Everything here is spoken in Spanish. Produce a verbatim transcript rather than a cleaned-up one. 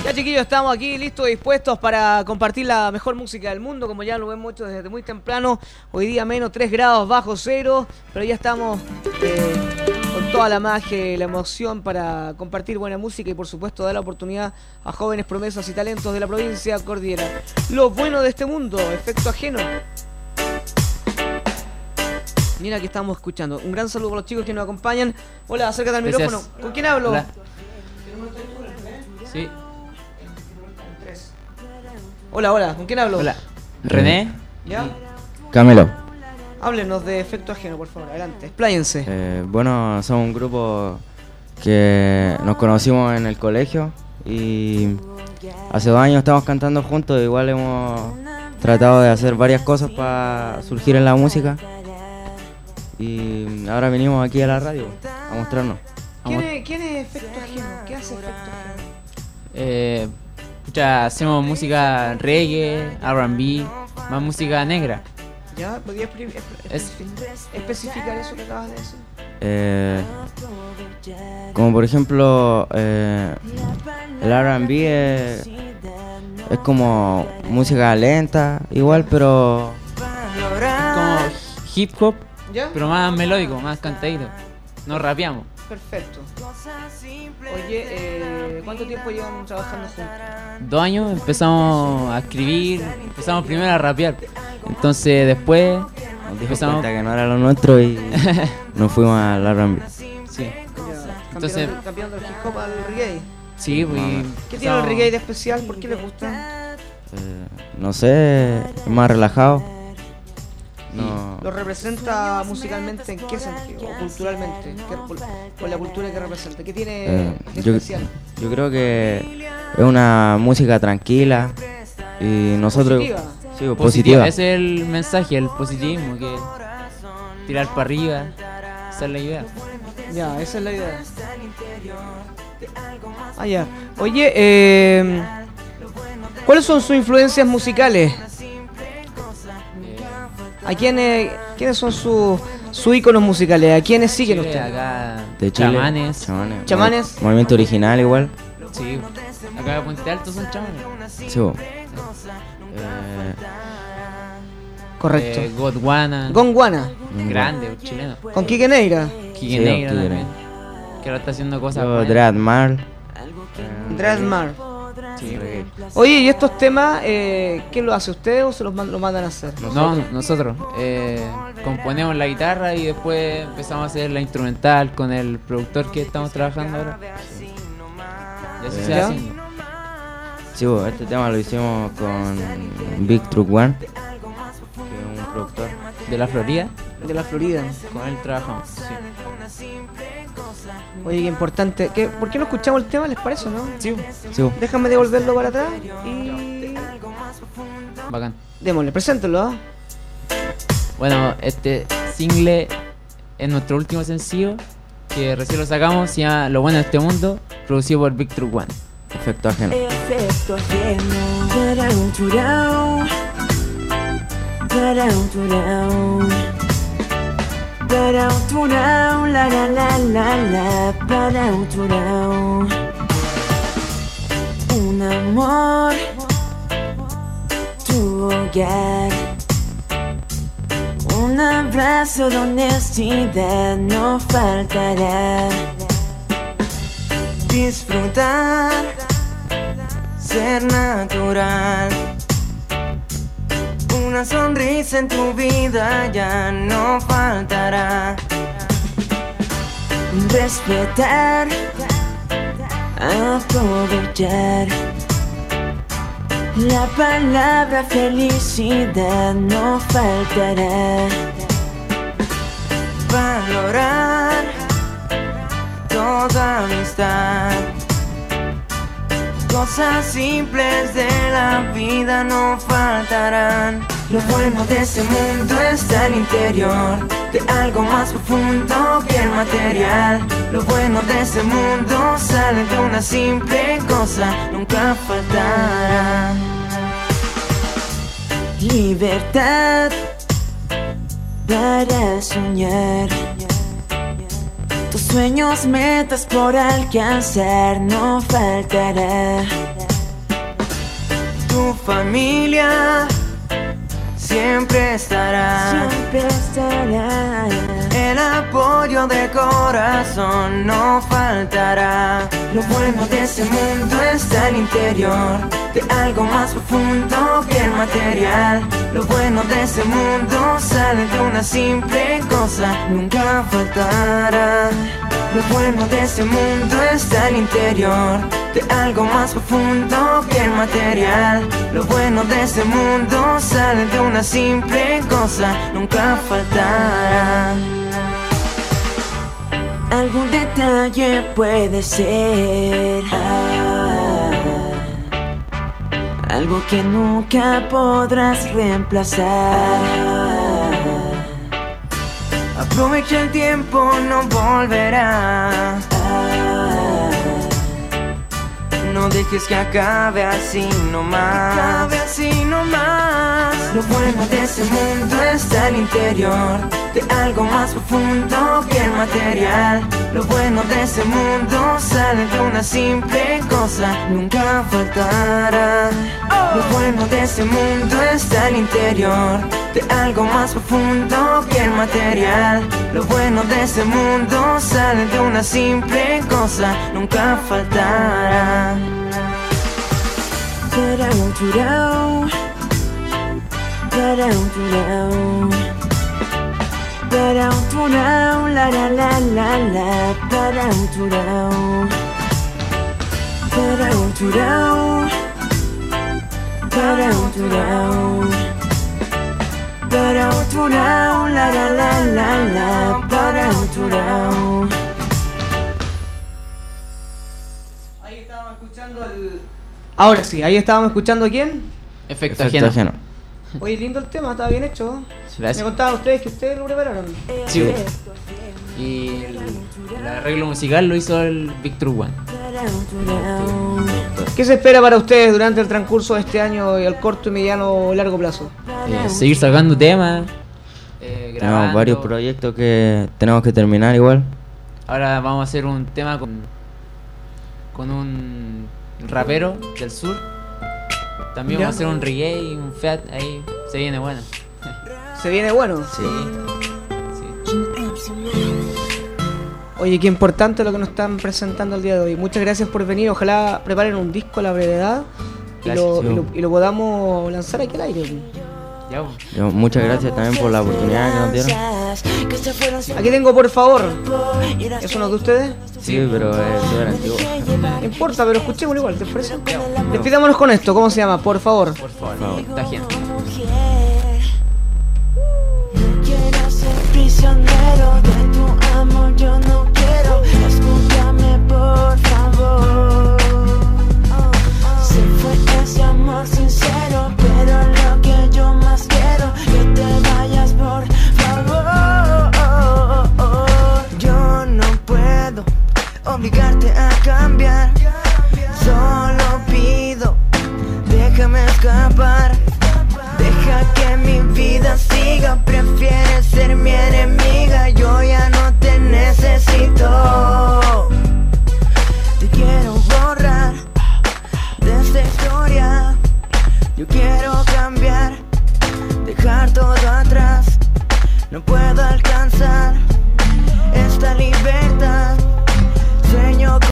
Ya, chiquillos, estamos aquí listos y dispuestos para compartir la mejor música del mundo, como ya lo hemos hecho desde muy temprano. Hoy día menos tres grados bajo cero, pero ya estamos eh, con toda la magia y la emoción para compartir buena música y por supuesto dar la oportunidad a jóvenes promesas y talentos de la provincia cordillera. Lo bueno de este mundo, efecto ajeno. Mira que estamos escuchando. Un gran saludo para los chicos que nos acompañan. Hola, acércate al Gracias. micrófono. ¿Con quién hablo? Hola. Sí. Hola, hola, ¿con quién hablo? Hola. René. ¿Ya? Camilo. Háblenos de efecto ajeno, por favor, adelante, expláyense. Eh, bueno, somos un grupo que nos conocimos en el colegio y hace dos años estamos cantando juntos. Igual hemos tratado de hacer varias cosas para surgir en la música y ahora venimos aquí a la radio a mostrarnos. ¿Quién es, ¿Quién es efecto ajeno? ¿Qué hace efecto ajeno? Eh, pucha, hacemos música reggae, R and B, más música negra. ¿Ya? ¿Podrías espe- espe- Es- especificar, especificar eso que acabas de decir? Eh, como por ejemplo, eh, el R and B es, es como música lenta, igual, pero Como hip hop, ¿Ya? pero más melódico, más cantadito. No rapeamos. Perfecto. Oye, eh, ¿cuánto tiempo llevan trabajando juntos? Dos años empezamos a escribir, empezamos primero a rapear. Entonces después nos dimos empezamos. cuenta que no era lo nuestro y nos fuimos al R and B. Sí, Ya, Entonces- cambiando, cambiando el hip hop al reggae. sí, pues. ¿Qué tiene el reggae de especial? ¿Por qué les gusta? Eh, no sé, es más relajado. No, ¿Lo representa musicalmente en qué sentido? ¿O culturalmente? ¿Qué- por, por la cultura que representa? ¿Qué tiene eh, de yo, especial? yo creo que es una música tranquila y nosotros Positiva. sí, pues, Positiva. positiva. Ese es el mensaje, el positivismo, que tirar para arriba, esa es la idea. Ya, esa es la idea. Ah, ya. Oye, eh, ¿cuáles son sus influencias musicales? ¿A quiénes, quiénes son sus sus íconos musicales? ¿A quiénes siguen Chile, ustedes? acá De Chile, chamanes. chamanes, Chamanes. Movi- movimiento original igual. Sí, acá de Puente Alto son chamanes. Sí, bo. Eh, Correcto. Eh, Godwana, Gondwana, grande, chileno. con Quique Neira, Quique Sí, Negra Quique también, que ahora está haciendo cosas yo, buenas. Dread Mar. Dreadmar. Sí. Oye, ¿y estos temas, eh, quién lo hace? ¿Ustedes o se los man- lo mandan a hacer? No, nosotros eh, componemos la guitarra y después empezamos a hacer la instrumental con el productor que estamos trabajando ahora. Y así se ¿Ya? va haciendo. Sí, bo, este tema lo hicimos con Big Truck One, que es un productor. De la Florida, De la Florida. con él trabajamos. Sí. Oye, qué importante. ¿Qué, ¿Por qué no escuchamos el tema? ¿Les parece o no? Sí, Sí, bo. Déjame devolverlo para atrás y... bacán. Démosle, preséntelo, ¿ah? Bueno, este single es nuestro último sencillo que recién lo sacamos, se llama Lo bueno de este mundo, producido por Big Truck One. Efecto ajeno. Efecto ajeno. Tarau, turau. Tarau, turau. Tarau, turau. La la la la la. Tarau, turau. Un amor, tu hogar. Un abrazo de honestidad no faltará. Disfrutar, ser natural. Una sonrisa en tu vida ya no faltará. Respetar, aprovechar. La palabra felicidad no faltará. Valorar toda amistad. Cosas simples de la vida no faltarán. Lo bueno de este mundo está al interior, de algo más profundo que el material. Lo bueno de este mundo sale de una simple cosa, nunca faltará. Libertad para soñar. Tus sueños, metas por alcanzar no faltará. Tu familia siempre estará, siempre estará. El apoyo de corazón no faltará. Lo bueno de ese mundo está al interior, de algo más profundo que el material. Lo bueno de ese mundo sale de una simple cosa, nunca faltará. Lo bueno de ese mundo está al interior, de algo más profundo que el material. Lo bueno de ese mundo sale de una simple cosa, nunca faltará. Algún detalle puede ser, ah, algo que nunca podrás reemplazar. Aprovecha el tiempo, no volverá. Ah, no dejes que acabe así nomás, acabe así nomás. Lo bueno de ese mundo está al interior, de algo más profundo que el material. Lo bueno de ese mundo sale de una simple cosa, nunca faltará. Lo bueno de ese mundo está al interior, de algo más profundo que el material. Lo bueno de ese mundo sale de una simple cosa, nunca faltará. Tarau, turau, tarau, turau, tarau, turau, la la la la la, tarau, turau, tarau, turau, tarau, turau, tarau, turau, la la la la la, tarau, turau. Ahí estábamos escuchando el... Ahora sí, ahí estábamos escuchando a quién. Efecto, Efecto ajeno. ajeno. Oye, lindo el tema, estaba bien hecho. Gracias. Me contaban ustedes que ustedes lo prepararon. Sí, bueno. Y el, el arreglo musical lo hizo el Victor One. ¿Qué se espera para ustedes durante el transcurso de este año y al corto, y mediano o largo plazo? Eh, seguir sacando temas, eh, grabando. Tenemos varios proyectos que tenemos que terminar igual. Ahora vamos a hacer un tema con, con un rapero del sur. También ¿Ya? vamos a hacer un reggae y un feat ahí. Se viene bueno. ¿Se viene bueno? Sí. Sí. Oye, qué importante lo que nos están presentando el día de hoy. Muchas gracias por venir. Ojalá preparen un disco a la brevedad y lo, Gracias. y, lo, y lo podamos lanzar aquí al aire. Ya, pues. Yo, muchas gracias también por la oportunidad que nos dieron. Aquí tengo, por favor. ¿Es uno de ustedes? Sí, pero es súper antiguo. No importa, pero escuchémoslo igual, ¿te parece? Despidámonos con esto. ¿Cómo se llama? Por favor. Por favor, Por favor. Efecto ajeno. No quiero ser prisionero de tu amor, yo no quiero. Escúchame por favor. Se fue ese amor sincero, pero lo que yo más quiero, que te vayas por favor. Yo no puedo obligarte a cambiar, solo pido, déjame escapar. Deja que mi vida siga, prefieres ser mi enemiga, yo ya no te necesito.